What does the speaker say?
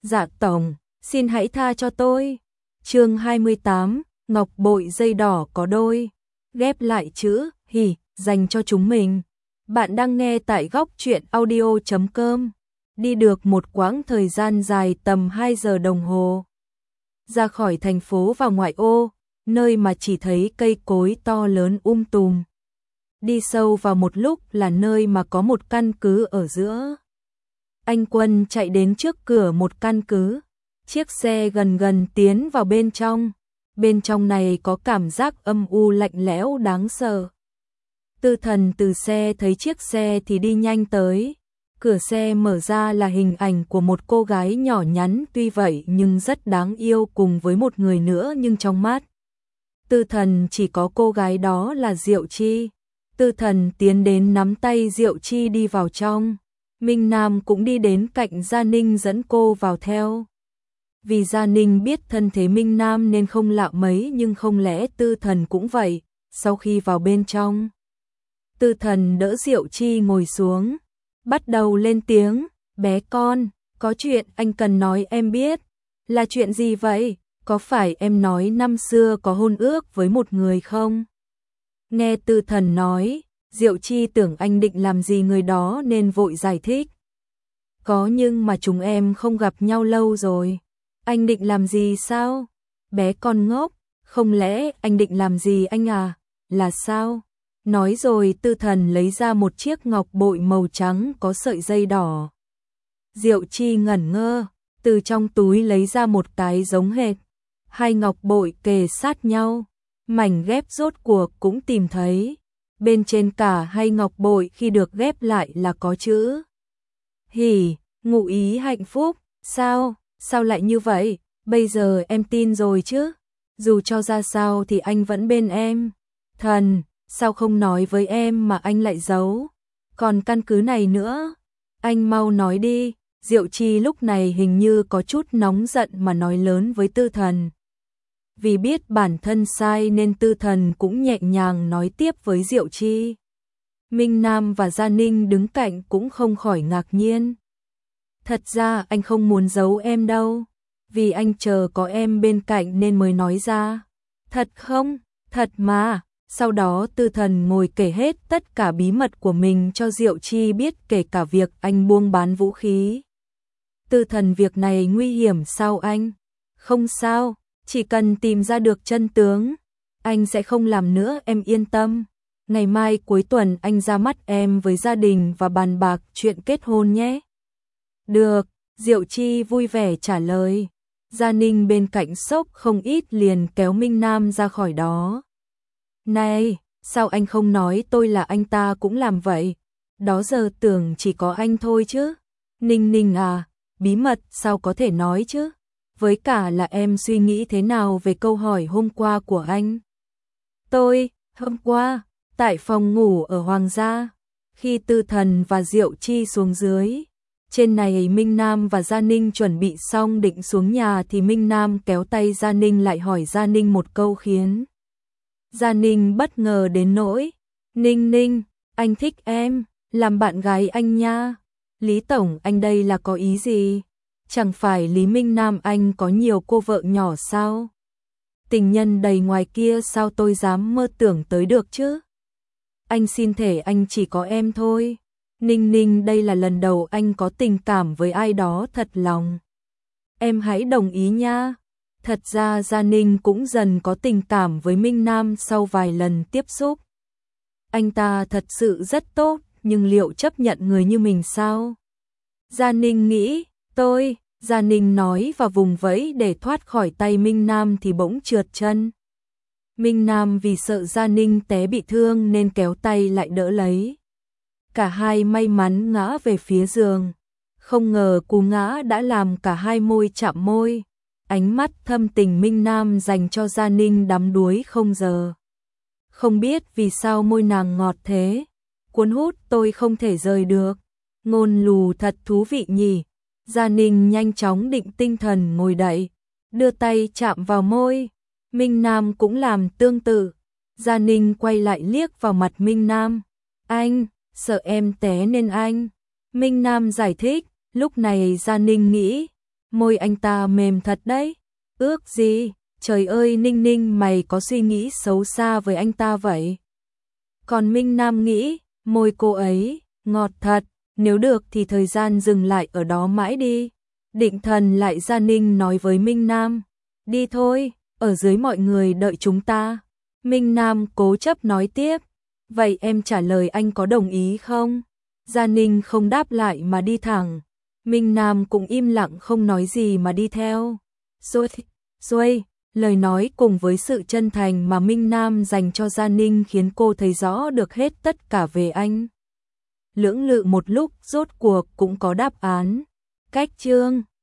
Dạ tổng, xin hãy tha cho tôi. Chương 28, ngọc bội dây đỏ có đôi. Ghép lại chữ hỉ dành cho chúng mình. Bạn đang nghe tại góc truyện audio.com. Đi được một quãng thời gian dài tầm 2 giờ đồng hồ. Ra khỏi thành phố vào ngoại ô, nơi mà chỉ thấy cây cối to lớn tùm. Đi sâu vào một lúc là nơi mà có một căn cứ ở giữa. Anh Quân chạy đến trước cửa một căn cứ. Chiếc xe gần tiến vào bên trong. Bên trong này có cảm giác âm u lạnh lẽo đáng sợ. Tư Thần từ xe thấy chiếc xe thì đi nhanh tới. Cửa xe mở ra là hình ảnh của một cô gái nhỏ nhắn tuy vậy nhưng rất đáng yêu cùng với một người nữa nhưng trong mắt Tư Thần chỉ có cô gái đó là Diệu Chi. Tư Thần tiến đến nắm tay Diệu Chi đi vào trong. Minh Nam cũng đi đến cạnh Gia Ninh dẫn cô vào theo. Vì Gia Ninh biết thân thế Minh Nam nên không lạ mấy nhưng không lẽ Tư Thần cũng vậy. Sau khi vào bên trong, Tư Thần đỡ Diệu Chi ngồi xuống, bắt đầu lên tiếng, bé con, có chuyện anh cần nói em biết. Là chuyện gì vậy? Có phải em nói năm xưa có hôn ước với một người không? Nghe Tư Thần nói, Diệu Chi tưởng anh định làm gì người đó nên vội giải thích. Có nhưng mà chúng em không gặp nhau lâu rồi. Anh định làm gì sao? Bé con ngốc, không lẽ anh định làm gì anh à? Là sao? Nói rồi Tư Thần lấy ra một chiếc ngọc bội màu trắng có sợi dây đỏ. Diệu Chi ngẩn ngơ, từ trong túi lấy ra một cái giống hệt. Hai ngọc bội kề sát nhau, mảnh ghép rốt cuộc cũng tìm thấy. Bên trên cả hai ngọc bội khi được ghép lại là có chữ hỉ, ngụ ý hạnh phúc. Sao? Sao lại như vậy? Bây giờ em tin rồi chứ? Dù cho ra sao thì anh vẫn bên em. Thần, sao không nói với em mà anh lại giấu? Còn căn cứ này nữa, anh mau nói đi. Diệu Chi lúc này hình như có chút nóng giận mà nói lớn với Tư Thần. Vì biết bản thân sai nên Tư Thần cũng nhẹ nhàng nói tiếp với Diệu Chi. Minh Nam và Gia Ninh đứng cạnh cũng không khỏi ngạc nhiên. Thật ra anh không muốn giấu em đâu, vì anh chờ có em bên cạnh nên mới nói ra. Thật không? Thật mà. Sau đó Tư Thần ngồi kể hết tất cả bí mật của mình cho Diệu Chi biết, kể cả việc anh buôn bán vũ khí. Tư Thần, việc này nguy hiểm sao anh? Không sao, chỉ cần tìm ra được chân tướng, anh sẽ không làm nữa, em yên tâm. Ngày mai cuối tuần anh ra mắt em với gia đình và bàn bạc chuyện kết hôn nhé. Được, Diệu Chi vui vẻ trả lời. Gia Ninh bên cạnh sốc không ít liền kéo Minh Nam ra khỏi đó. Này, sao anh không nói tôi là anh ta cũng làm vậy? Đó giờ tưởng chỉ có anh thôi chứ. Ninh Ninh à, bí mật sao có thể nói chứ? Với cả là em suy nghĩ thế nào về câu hỏi hôm qua của anh? Hôm qua, tại phòng ngủ ở Hoàng gia, khi Tư Thần và Diệu Chi xuống dưới. Trên này Minh Nam và Gia Ninh chuẩn bị xong định xuống nhà thì Minh Nam kéo tay Gia Ninh lại hỏi Gia Ninh một câu khiến Gia Ninh bất ngờ đến nỗi. Ninh Ninh, anh thích em, làm bạn gái anh nha. Lý Tổng, anh đây là có ý gì? Chẳng phải Lý Minh Nam anh có nhiều cô vợ nhỏ sao? Tình nhân đầy ngoài kia sao tôi dám mơ tưởng tới được chứ? Anh xin thề anh chỉ có em thôi. Ninh Ninh, đây là lần đầu anh có tình cảm với ai đó thật lòng. Em hãy đồng ý nha. Thật ra Gia Ninh cũng dần có tình cảm với Minh Nam sau vài lần tiếp xúc. Anh ta thật sự rất tốt, nhưng liệu chấp nhận người như mình sao? Gia Ninh nghĩ, Gia Ninh nói và vùng vẫy để thoát khỏi tay Minh Nam thì bỗng trượt chân. Minh Nam vì sợ Gia Ninh té bị thương nên kéo tay lại đỡ lấy. Cả hai may mắn ngã về phía giường. Không ngờ cú ngã đã làm cả hai môi chạm môi. Ánh mắt thâm tình Minh Nam dành cho Gia Ninh đắm đuối không giờ. Không biết vì sao môi nàng ngọt thế. Cuốn hút tôi không thể rời được. Ngôn lù thật thú vị nhỉ. Gia Ninh nhanh chóng định tinh thần ngồi dậy, đưa tay chạm vào môi. Minh Nam cũng làm tương tự. Gia Ninh quay lại liếc vào mặt Minh Nam. Anh, sợ em té nên anh. Minh Nam giải thích. Lúc này Gia Ninh nghĩ, Môi anh ta mềm thật đấy. Ước gì? Trời ơi, Ninh Ninh mày có suy nghĩ xấu xa với anh ta vậy? Còn Minh Nam nghĩ, môi cô ấy ngọt thật, nếu được thì thời gian dừng lại ở đó mãi đi. Định Thần lại ra Ninh nói với Minh Nam, đi thôi, ở dưới mọi người đợi chúng ta. Minh Nam cố chấp nói tiếp, vậy em trả lời anh có đồng ý không? Gia Ninh không đáp lại mà đi thẳng. Minh Nam cũng im lặng không nói gì mà đi theo. Rồi, lời nói cùng với sự chân thành mà Minh Nam dành cho Gia Ninh khiến cô thấy rõ được hết tất cả về anh. Lưỡng lự một lúc, rốt cuộc cũng có đáp án. Cách chương